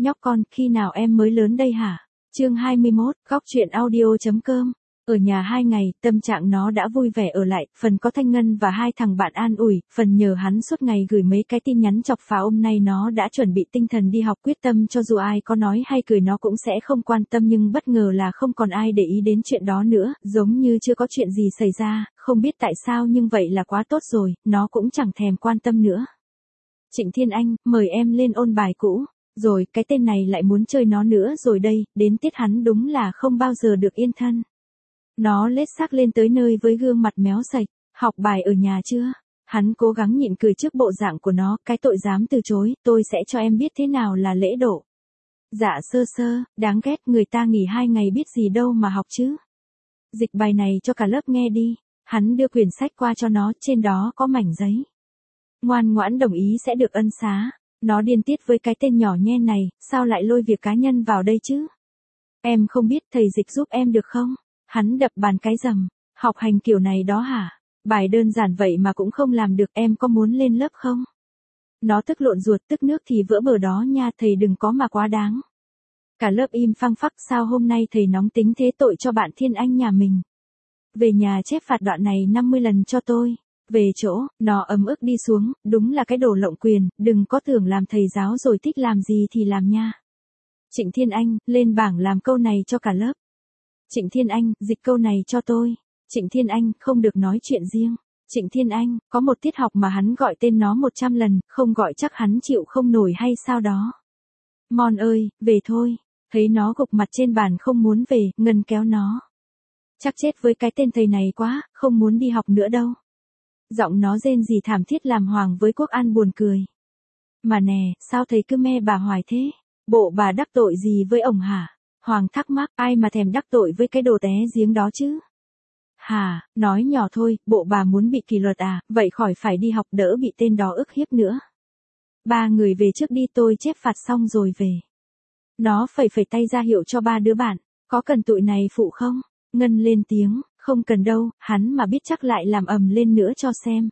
nhóc con, khi nào em mới lớn đây hả? Chương 21, góc truyện audio.com. Ở nhà 2 ngày, tâm trạng nó đã vui vẻ ở lại, phần có Thanh Ngân và 2 thằng bạn an ủi, phần nhờ hắn suốt ngày gửi mấy cái tin nhắn chọc phá. Hôm nay nó đã chuẩn bị tinh thần đi học, quyết tâm cho dù ai có nói hay cười nó cũng sẽ không quan tâm, nhưng bất ngờ là không còn ai để ý đến chuyện đó nữa, giống như chưa có chuyện gì xảy ra, không biết tại sao nhưng vậy là quá tốt rồi, nó cũng chẳng thèm quan tâm nữa. Trịnh Thiên Anh, mời em lên ôn bài cũ. Rồi, cái tên này lại muốn chơi nó nữa rồi đây, đến tiết hắn đúng là không bao giờ được yên thân. Nó lết xác lên tới nơi với gương mặt méo sạch, học bài ở nhà chưa? Hắn cố gắng nhịn cười trước bộ dạng của nó, cái tội dám từ chối, tôi sẽ cho em biết thế nào là lễ độ. Dạ sơ sơ, đáng ghét, người ta nghỉ 2 ngày biết gì đâu mà học chứ. Dịch bài này cho cả lớp nghe đi. Hắn đưa quyển sách qua cho nó, trên đó có mảnh giấy. Ngoan ngoãn đồng ý sẽ được ân xá. Nó điên tiết với cái tên nhỏ nhen này, sao lại lôi việc cá nhân vào đây chứ? Em không biết, thầy Dịch giúp em được không? Hắn đập bàn cái rầm, học hành kiểu này đó hả? Bài đơn giản vậy mà cũng không làm được, em có muốn lên lớp không? Nó tức lộn ruột tức nước thì vỡ bờ đó nha, thầy đừng có mà quá đáng. Cả lớp im phăng phắc, sao hôm nay thầy nóng tính thế, tội cho bạn Thiên Anh nhà mình. Về nhà chép phạt đoạn này 50 lần cho tôi. Về chỗ, nó ấm ức đi xuống, đúng là cái đồ lộng quyền, đừng có tưởng làm thầy giáo rồi thích làm gì thì làm nha. Trịnh Thiên Anh, lên bảng làm câu này cho cả lớp. Trịnh Thiên Anh, dịch câu này cho tôi. Trịnh Thiên Anh, không được nói chuyện riêng. Trịnh Thiên Anh, có một tiết học mà hắn gọi tên nó 100 lần, không gọi chắc hắn chịu không nổi hay sao đó. Mon ơi, về thôi. Thấy nó gục mặt trên bàn không muốn về, Ngân kéo nó. Chắc chết với cái tên thầy này quá, không muốn đi học nữa đâu. Giọng nó rên rỉ thảm thiết làm Hoàng với Quốc An buồn cười. Mà nè, sao thầy cứ me bà hoài thế? Bộ bà đắc tội gì với ổng hả? Hoàng thắc mắc, ai mà thèm đắc tội với cái đồ té giếng đó chứ? Hả, nói nhỏ thôi, bộ bà muốn bị kỷ luật à, vậy khỏi phải đi học, đỡ bị tên đó ức hiếp nữa. 3 người về trước đi, tôi chép phạt xong rồi về. Nó phẩy tay ra hiệu cho 3 đứa bạn, có cần tụi này phụ không? Ngân lên tiếng, không cần đâu, hắn mà biết chắc lại làm ầm lên nữa cho xem.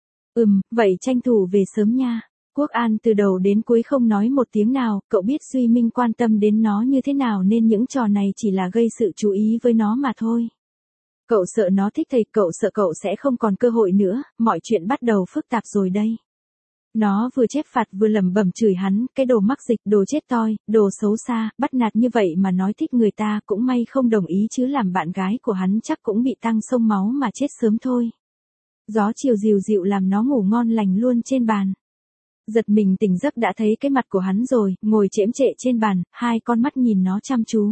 Vậy tranh thủ về sớm nha. Quốc An từ đầu đến cuối không nói một tiếng nào, cậu biết Duy Minh quan tâm đến nó như thế nào nên những trò này chỉ là gây sự chú ý với nó mà thôi. Cậu sợ nó thích thầy, cậu sợ cậu sẽ không còn cơ hội nữa, mọi chuyện bắt đầu phức tạp rồi đây. Nó vừa chép phạt vừa lẩm bẩm chửi hắn, cái đồ mắc dịch, đồ chết toi, đồ xấu xa, bắt nạt như vậy mà nói thích người ta, cũng may không đồng ý chứ làm bạn gái của hắn chắc cũng bị tăng sông máu mà chết sớm thôi. Gió chiều dịu dịu làm nó ngủ ngon lành luôn trên bàn. Giật mình tỉnh giấc đã thấy cái mặt của hắn rồi, ngồi chễm chệ trên bàn, 2 con mắt nhìn nó chăm chú.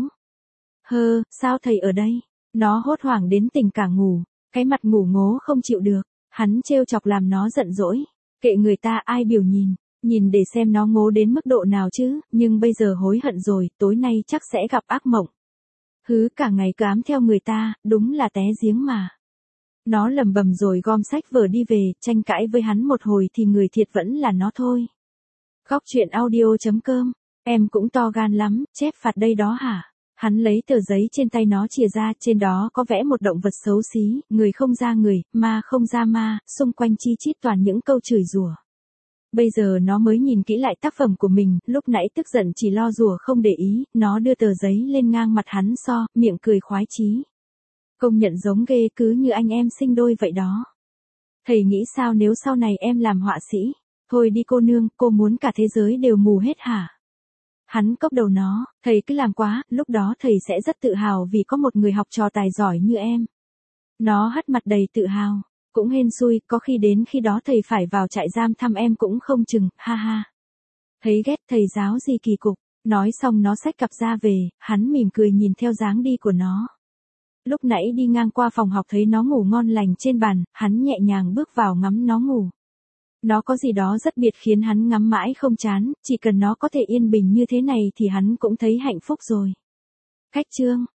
Sao thầy ở đây? Nó hốt hoảng đến tỉnh cả ngủ, cái mặt ngủ ngố không chịu được, hắn trêu chọc làm nó giận dỗi. Kệ người ta, ai biểu nhìn để xem nó ngố đến mức độ nào chứ, nhưng bây giờ hối hận rồi, tối nay chắc sẽ gặp ác mộng. Cả ngày cứ ám theo người ta, đúng là té giếng mà. Nó lẩm bẩm rồi gom sách vở đi về, tranh cãi với hắn một hồi thì người thiệt vẫn là nó thôi. Góc truyện audio.com, em cũng to gan lắm, chép phạt đây đó hả? Hắn lấy tờ giấy trên tay nó chìa ra, trên đó có vẽ một động vật xấu xí, người không ra người, ma không ra ma, xung quanh chi chít toàn những câu chửi rủa. Bây giờ nó mới nhìn kỹ lại tác phẩm của mình, lúc nãy tức giận chỉ lo rủa không để ý, nó đưa tờ giấy lên ngang mặt hắn miệng cười khoái chí. Công nhận giống ghê, cứ như anh em sinh đôi vậy đó. Thầy nghĩ sao nếu sau này em làm họa sĩ? Thôi đi cô nương, cô muốn cả thế giới đều mù hết hả? Hắn cốc đầu nó, thầy cứ làm quá, lúc đó thầy sẽ rất tự hào vì có một người học trò tài giỏi như em. Nó hất mặt đầy tự hào, cũng hên xui, có khi đến khi đó thầy phải vào trại giam thăm em cũng không chừng, ha ha. Thấy ghét thầy giáo gì kỳ cục, nói xong nó xách cặp ra về, hắn mỉm cười nhìn theo dáng đi của nó. Lúc nãy đi ngang qua phòng học thấy nó ngủ ngon lành trên bàn, hắn nhẹ nhàng bước vào ngắm nó ngủ. Nó có gì đó rất biệt khiến hắn ngắm mãi không chán, chỉ cần nó có thể yên bình như thế này thì hắn cũng thấy hạnh phúc rồi. Cách chương